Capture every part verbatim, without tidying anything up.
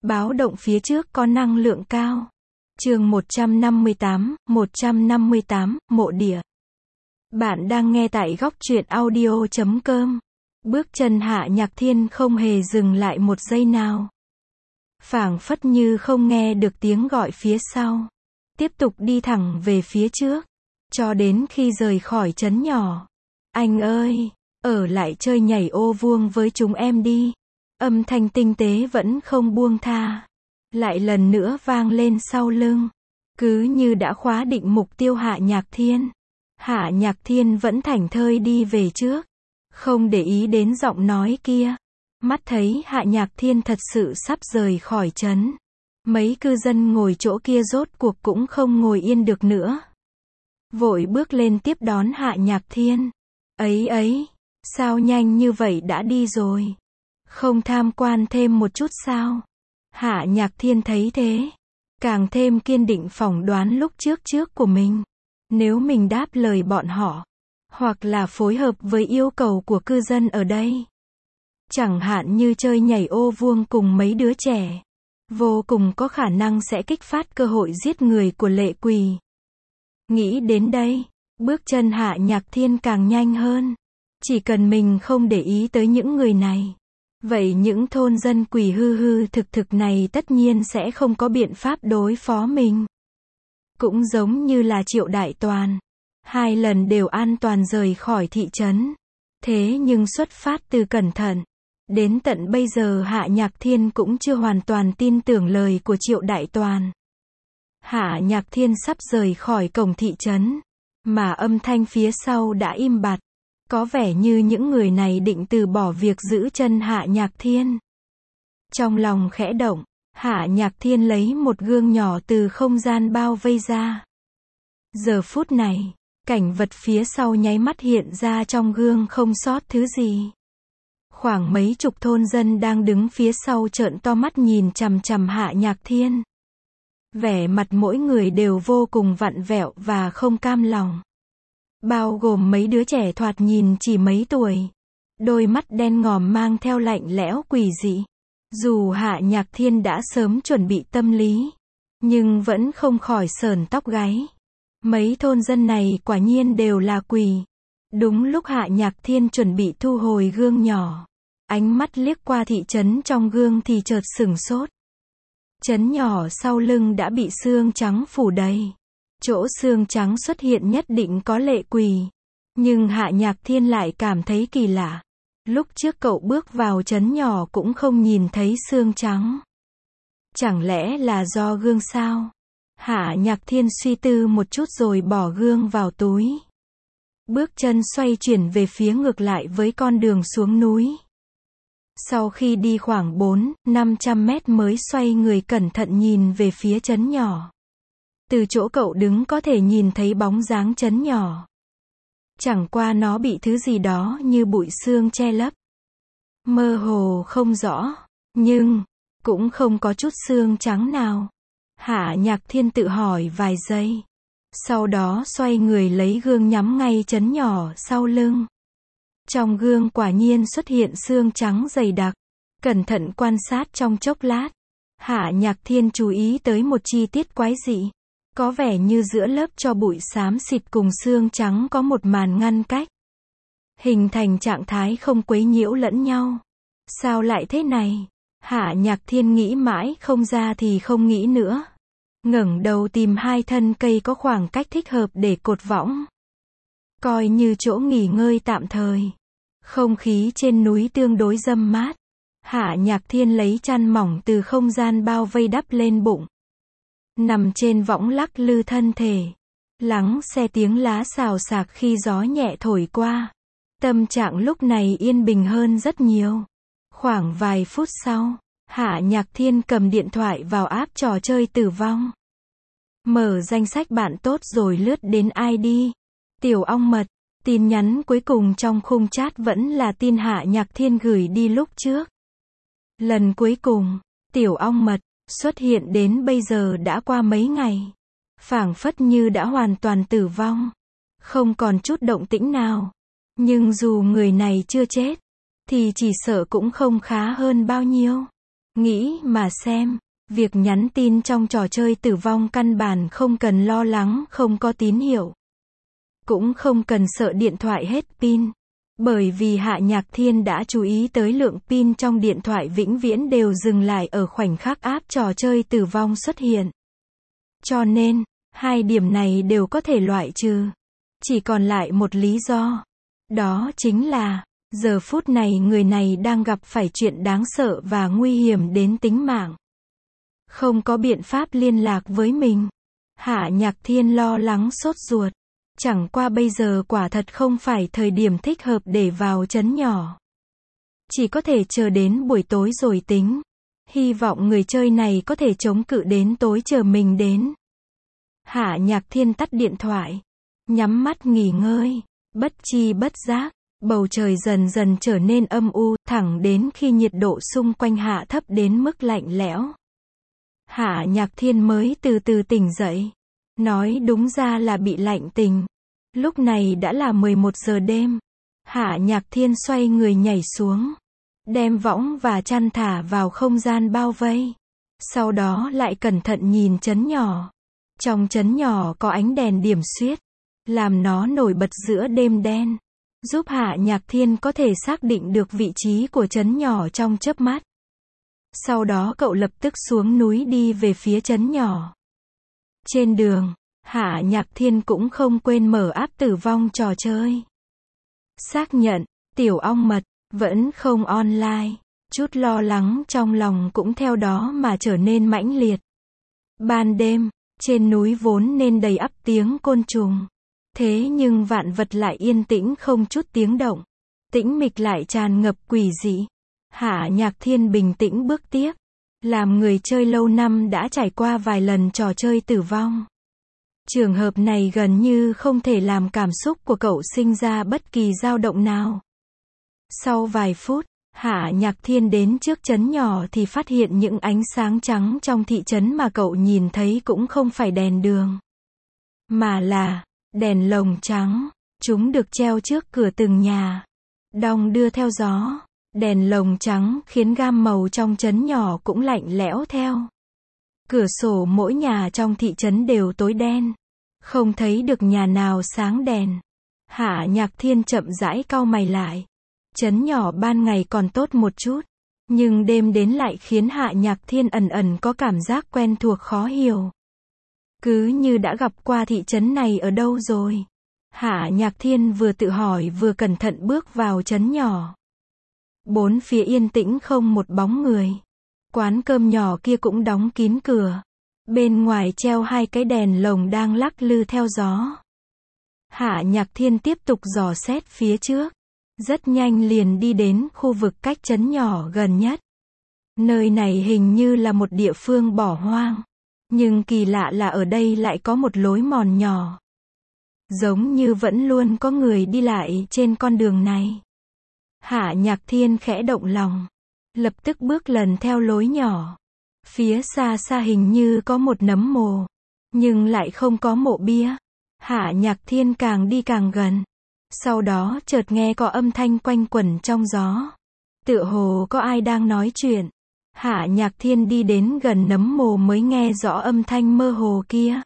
Báo động phía trước có năng lượng cao. Chương một trăm năm mươi tám, một trăm năm mươi tám, mộ địa. Bạn đang nghe tại góc truyện audio chấm com. Bước chân Hạ Nhạc Thiên không hề dừng lại một giây nào. Phảng phất như không nghe được tiếng gọi phía sau. Tiếp tục đi thẳng về phía trước. Cho đến khi rời khỏi trấn nhỏ. Anh ơi, ở lại chơi nhảy ô vuông với chúng em đi. Âm thanh tinh tế vẫn không buông tha. Lại lần nữa vang lên sau lưng. Cứ như đã khóa định mục tiêu Hạ Nhạc Thiên. Hạ Nhạc Thiên vẫn thảnh thơi đi về trước. Không để ý đến giọng nói kia. Mắt thấy Hạ Nhạc Thiên thật sự sắp rời khỏi trấn. Mấy cư dân ngồi chỗ kia rốt cuộc cũng không ngồi yên được nữa. Vội bước lên tiếp đón Hạ Nhạc Thiên. Ấy ấy, sao nhanh như vậy đã đi rồi? Không tham quan thêm một chút sao? Hạ Nhạc Thiên thấy thế. Càng thêm kiên định phỏng đoán lúc trước trước của mình. Nếu mình đáp lời bọn họ. Hoặc là phối hợp với yêu cầu của cư dân ở đây. Chẳng hạn như chơi nhảy ô vuông cùng mấy đứa trẻ. Vô cùng có khả năng sẽ kích phát cơ hội giết người của Lệ Quỳ. Nghĩ đến đây, bước chân Hạ Nhạc Thiên càng nhanh hơn. Chỉ cần mình không để ý tới những người này. Vậy những thôn dân quỷ hư hư thực thực này tất nhiên sẽ không có biện pháp đối phó mình. Cũng giống như là Triệu Đại Toàn. Hai lần đều an toàn rời khỏi thị trấn. Thế nhưng xuất phát từ cẩn thận. Đến tận bây giờ Hạ Nhạc Thiên cũng chưa hoàn toàn tin tưởng lời của Triệu Đại Toàn. Hạ Nhạc Thiên sắp rời khỏi cổng thị trấn. Mà âm thanh phía sau đã im bặt. Có vẻ như những người này định từ bỏ việc giữ chân Hạ Nhạc Thiên. Trong lòng khẽ động, Hạ Nhạc Thiên lấy một gương nhỏ từ không gian bao vây ra. Giờ phút này, cảnh vật phía sau nháy mắt hiện ra trong gương không sót thứ gì. Khoảng mấy chục thôn dân đang đứng phía sau trợn to mắt nhìn chằm chằm Hạ Nhạc Thiên. Vẻ mặt mỗi người đều vô cùng vặn vẹo và không cam lòng. Bao gồm mấy đứa trẻ thoạt nhìn chỉ mấy tuổi. Đôi mắt đen ngòm mang theo lạnh lẽo quỷ dị. Dù Hạ Nhạc Thiên đã sớm chuẩn bị tâm lý. Nhưng vẫn không khỏi sởn tóc gáy. Mấy thôn dân này quả nhiên đều là quỷ. Đúng lúc Hạ Nhạc Thiên chuẩn bị thu hồi gương nhỏ. Ánh mắt liếc qua thị trấn trong gương thì chợt sửng sốt. Trấn nhỏ sau lưng đã bị xương trắng phủ đầy. Chỗ xương trắng xuất hiện nhất định có Lệ Quỳ. Nhưng Hạ Nhạc Thiên lại cảm thấy kỳ lạ. Lúc trước cậu bước vào trấn nhỏ cũng không nhìn thấy xương trắng. Chẳng lẽ là do gương sao? Hạ Nhạc Thiên suy tư một chút rồi bỏ gương vào túi. Bước chân xoay chuyển về phía ngược lại với con đường xuống núi. Sau khi đi khoảng bốn, năm trăm mét mới xoay người cẩn thận nhìn về phía trấn nhỏ. Từ chỗ cậu đứng có thể nhìn thấy bóng dáng trấn nhỏ. Chẳng qua nó bị thứ gì đó như bụi sương che lấp. Mơ hồ không rõ, nhưng cũng không có chút xương trắng nào. Hạ Nhạc Thiên tự hỏi vài giây. Sau đó xoay người lấy gương nhắm ngay trấn nhỏ sau lưng. Trong gương quả nhiên xuất hiện xương trắng dày đặc. Cẩn thận quan sát trong chốc lát. Hạ Nhạc Thiên chú ý tới một chi tiết quái dị. Có vẻ như giữa lớp tro bụi xám xịt cùng xương trắng có một màn ngăn cách. Hình thành trạng thái không quấy nhiễu lẫn nhau. Sao lại thế này? Hạ Nhạc Thiên nghĩ mãi không ra thì không nghĩ nữa. Ngẩng đầu tìm hai thân cây có khoảng cách thích hợp để cột võng. Coi như chỗ nghỉ ngơi tạm thời. Không khí trên núi tương đối râm mát. Hạ Nhạc Thiên lấy chăn mỏng từ không gian bao vây đắp lên bụng. Nằm trên võng lắc lư thân thể. Lắng xe tiếng lá xào xạc khi gió nhẹ thổi qua. Tâm trạng lúc này yên bình hơn rất nhiều. Khoảng vài phút sau, Hạ Nhạc Thiên cầm điện thoại vào app trò chơi tử vong. Mở danh sách bạn tốt rồi lướt đến i đê. Tiểu ong mật. Tin nhắn cuối cùng trong khung chat vẫn là tin Hạ Nhạc Thiên gửi đi lúc trước. Lần cuối cùng, Tiểu ong mật xuất hiện đến bây giờ đã qua mấy ngày. Phảng phất như đã hoàn toàn tử vong. Không còn chút động tĩnh nào. Nhưng dù người này chưa chết, thì chỉ sợ cũng không khá hơn bao nhiêu. Nghĩ mà xem, việc nhắn tin trong trò chơi tử vong căn bản không cần lo lắng không có tín hiệu. Cũng không cần sợ điện thoại hết pin. Bởi vì Hạ Nhạc Thiên đã chú ý tới lượng pin trong điện thoại vĩnh viễn đều dừng lại ở khoảnh khắc app trò chơi tử vong xuất hiện. Cho nên, hai điểm này đều có thể loại trừ. Chỉ còn lại một lý do. Đó chính là, giờ phút này người này đang gặp phải chuyện đáng sợ và nguy hiểm đến tính mạng. Không có biện pháp liên lạc với mình. Hạ Nhạc Thiên lo lắng sốt ruột. Chẳng qua bây giờ quả thật không phải thời điểm thích hợp để vào trấn nhỏ. Chỉ có thể chờ đến buổi tối rồi tính. Hy vọng người chơi này có thể chống cự đến tối chờ mình đến. Hạ Nhạc Thiên tắt điện thoại. Nhắm mắt nghỉ ngơi. Bất chi bất giác. Bầu trời dần dần trở nên âm u, thẳng đến khi nhiệt độ xung quanh hạ thấp đến mức lạnh lẽo. Hạ Nhạc Thiên mới từ từ tỉnh dậy. Nói đúng ra là bị lạnh tình. Lúc này đã là mười một giờ đêm. Hạ Nhạc Thiên xoay người nhảy xuống. Đem võng và chăn thả vào không gian bao vây. Sau đó lại cẩn thận nhìn trấn nhỏ. Trong trấn nhỏ có ánh đèn điểm xuyết. Làm nó nổi bật giữa đêm đen. Giúp Hạ Nhạc Thiên có thể xác định được vị trí của trấn nhỏ trong chớp mắt. Sau đó cậu lập tức xuống núi đi về phía trấn nhỏ. Trên đường, Hạ Nhạc Thiên cũng không quên mở app tử vong trò chơi. Xác nhận, tiểu ong mật, vẫn không online. Chút lo lắng trong lòng cũng theo đó mà trở nên mãnh liệt. Ban đêm, trên núi vốn nên đầy ắp tiếng côn trùng. Thế nhưng vạn vật lại yên tĩnh không chút tiếng động. Tĩnh mịch lại tràn ngập quỷ dị. Hạ Nhạc Thiên bình tĩnh bước tiếp. Làm người chơi lâu năm đã trải qua vài lần trò chơi tử vong. Trường hợp này gần như không thể làm cảm xúc của cậu sinh ra bất kỳ dao động nào. Sau vài phút, Hạ Nhạc Thiên đến trước trấn nhỏ thì phát hiện những ánh sáng trắng trong thị trấn mà cậu nhìn thấy cũng không phải đèn đường. Mà là đèn lồng trắng. Chúng được treo trước cửa từng nhà. Đong đưa theo gió. Đèn lồng trắng khiến gam màu trong trấn nhỏ cũng lạnh lẽo theo. Cửa sổ mỗi nhà trong thị trấn đều tối đen. Không thấy được nhà nào sáng đèn. Hạ Nhạc Thiên chậm rãi cau mày lại. Trấn nhỏ ban ngày còn tốt một chút. Nhưng đêm đến lại khiến Hạ Nhạc Thiên ẩn ẩn có cảm giác quen thuộc khó hiểu. Cứ như đã gặp qua thị trấn này ở đâu rồi. Hạ Nhạc Thiên vừa tự hỏi vừa cẩn thận bước vào trấn nhỏ. Bốn phía yên tĩnh không một bóng người. Quán cơm nhỏ kia cũng đóng kín cửa. Bên ngoài treo hai cái đèn lồng đang lắc lư theo gió. Hạ Nhạc Thiên tiếp tục dò xét phía trước. Rất nhanh liền đi đến khu vực cách trấn nhỏ gần nhất. Nơi này hình như là một địa phương bỏ hoang. Nhưng kỳ lạ là ở đây lại có một lối mòn nhỏ. Giống như vẫn luôn có người đi lại trên con đường này. Hạ Nhạc Thiên khẽ động lòng. Lập tức bước lần theo lối nhỏ. Phía xa xa hình như có một nấm mồ. Nhưng lại không có mộ bia. Hạ Nhạc Thiên càng đi càng gần. Sau đó chợt nghe có âm thanh quanh quẩn trong gió. Tựa hồ có ai đang nói chuyện. Hạ Nhạc Thiên đi đến gần nấm mồ mới nghe rõ âm thanh mơ hồ kia.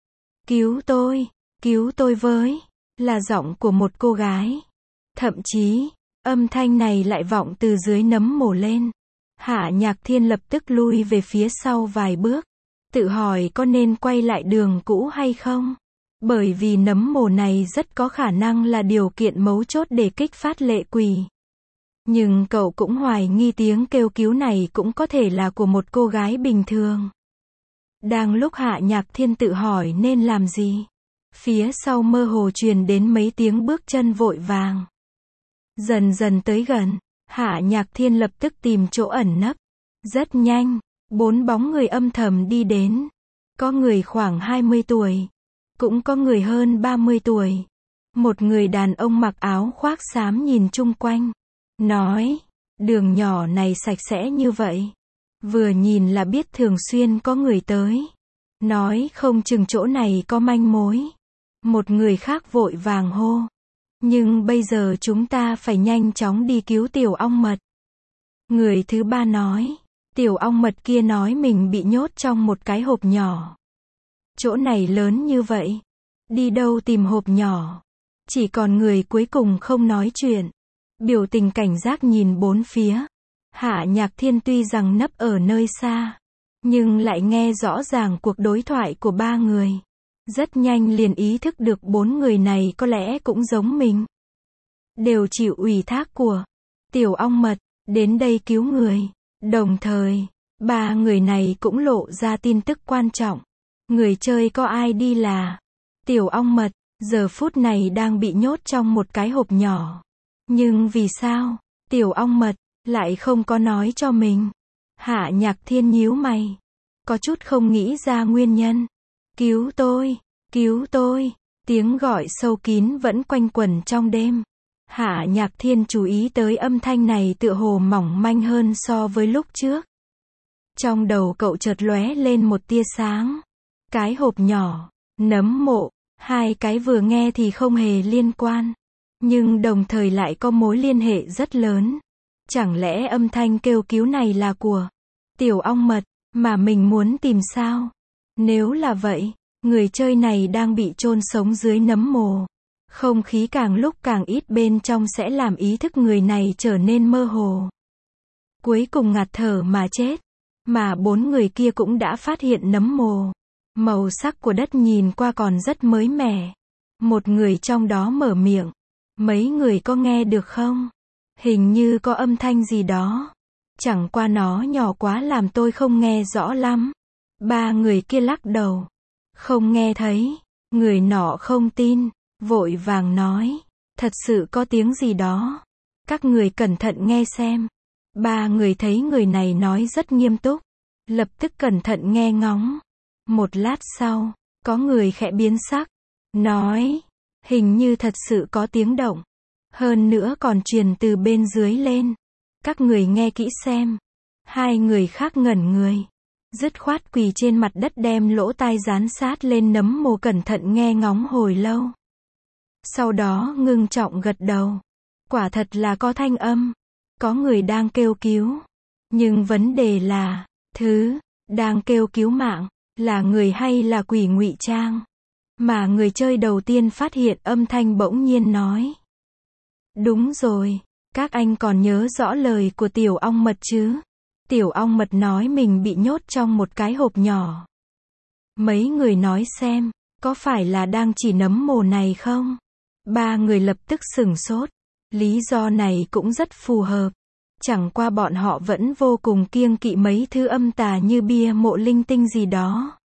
Cứu tôi, cứu tôi với. Là giọng của một cô gái. Thậm chí, âm thanh này lại vọng từ dưới nấm mồ lên. Hạ Nhạc Thiên lập tức lui về phía sau vài bước. Tự hỏi có nên quay lại đường cũ hay không? Bởi vì nấm mồ này rất có khả năng là điều kiện mấu chốt để kích phát lệ quỷ. Nhưng cậu cũng hoài nghi tiếng kêu cứu này cũng có thể là của một cô gái bình thường. Đang lúc Hạ Nhạc Thiên tự hỏi nên làm gì? Phía sau mơ hồ truyền đến mấy tiếng bước chân vội vàng. Dần dần tới gần, Hạ Nhạc Thiên lập tức tìm chỗ ẩn nấp. Rất nhanh, bốn bóng người âm thầm đi đến. Có người khoảng hai mươi tuổi. Cũng có người hơn ba mươi tuổi. Một người đàn ông mặc áo khoác xám nhìn chung quanh. Nói, đường nhỏ này sạch sẽ như vậy. Vừa nhìn là biết thường xuyên có người tới. Nói không chừng chỗ này có manh mối. Một người khác vội vàng hô. Nhưng bây giờ chúng ta phải nhanh chóng đi cứu tiểu ong mật. Người thứ ba nói. Tiểu ong mật kia nói mình bị nhốt trong một cái hộp nhỏ. Chỗ này lớn như vậy, đi đâu tìm hộp nhỏ? Chỉ còn người cuối cùng không nói chuyện, biểu tình cảnh giác nhìn bốn phía. Hạ Nhạc Thiên tuy rằng nấp ở nơi xa, nhưng lại nghe rõ ràng cuộc đối thoại của ba người. Rất nhanh liền ý thức được bốn người này có lẽ cũng giống mình. Đều chịu ủy thác của Tiểu ong mật, đến đây cứu người. Đồng thời, ba người này cũng lộ ra tin tức quan trọng. Người chơi có ai đi là Tiểu ong mật, giờ phút này đang bị nhốt trong một cái hộp nhỏ. Nhưng vì sao Tiểu ong mật lại không có nói cho mình? Hạ Nhạc Thiên nhíu mày, có chút không nghĩ ra nguyên nhân. Cứu tôi, cứu tôi, tiếng gọi sâu kín vẫn quanh quẩn trong đêm. Hạ Nhạc Thiên chú ý tới âm thanh này tựa hồ mỏng manh hơn so với lúc trước. Trong đầu cậu chợt lóe lên một tia sáng. Cái hộp nhỏ, nấm mộ, hai cái vừa nghe thì không hề liên quan, nhưng đồng thời lại có mối liên hệ rất lớn. Chẳng lẽ âm thanh kêu cứu này là của Tiểu ong mật, mà mình muốn tìm sao? Nếu là vậy, người chơi này đang bị chôn sống dưới nấm mồ. Không khí càng lúc càng ít bên trong sẽ làm ý thức người này trở nên mơ hồ. Cuối cùng ngạt thở mà chết. Mà bốn người kia cũng đã phát hiện nấm mồ. Màu sắc của đất nhìn qua còn rất mới mẻ. Một người trong đó mở miệng. Mấy người có nghe được không? Hình như có âm thanh gì đó. Chẳng qua nó nhỏ quá làm tôi không nghe rõ lắm. Ba người kia lắc đầu. Không nghe thấy. Người nọ không tin, vội vàng nói. Thật sự có tiếng gì đó. Các người cẩn thận nghe xem. Ba người thấy người này nói rất nghiêm túc. Lập tức cẩn thận nghe ngóng. Một lát sau, có người khẽ biến sắc. Nói, hình như thật sự có tiếng động. Hơn nữa còn truyền từ bên dưới lên. Các người nghe kỹ xem. Hai người khác ngẩn người. Dứt khoát quỳ trên mặt đất đem lỗ tai dán sát lên nấm mồ cẩn thận nghe ngóng hồi lâu. Sau đó ngưng trọng gật đầu. Quả thật là có thanh âm. Có người đang kêu cứu. Nhưng vấn đề là, thứ đang kêu cứu mạng là người hay là quỷ ngụy trang? Mà người chơi đầu tiên phát hiện âm thanh bỗng nhiên nói. Đúng rồi, các anh còn nhớ rõ lời của Tiểu ong mật chứ? Tiểu ong mật nói mình bị nhốt trong một cái hộp nhỏ. Mấy người nói xem, có phải là đang chỉ nấm mồ này không? Ba người lập tức sửng sốt. Lý do này cũng rất phù hợp. Chẳng qua bọn họ vẫn vô cùng kiêng kỵ mấy thứ âm tà như bia mộ linh tinh gì đó.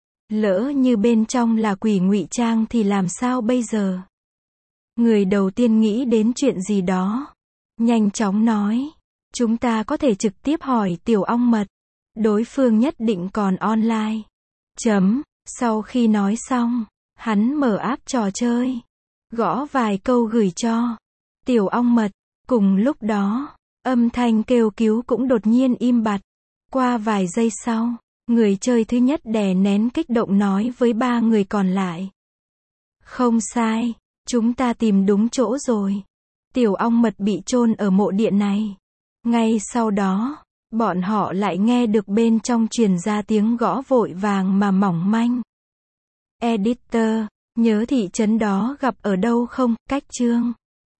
Lỡ như bên trong là quỷ ngụy trang thì làm sao bây giờ? Người đầu tiên nghĩ đến chuyện gì đó. Nhanh chóng nói. Chúng ta có thể trực tiếp hỏi Tiểu ong mật. Đối phương nhất định còn online. Chấm. Sau khi nói xong, hắn mở app trò chơi. Gõ vài câu gửi cho Tiểu ong mật. Cùng lúc đó, âm thanh kêu cứu cũng đột nhiên im bặt. Qua vài giây sau, người chơi thứ nhất đè nén kích động nói với ba người còn lại. Không sai, chúng ta tìm đúng chỗ rồi. Tiểu ong mật bị chôn ở mộ địa này. Ngay sau đó, bọn họ lại nghe được bên trong truyền ra tiếng gõ vội vàng mà mỏng manh. Editor, nhớ thị trấn đó gặp ở đâu không? Cách chương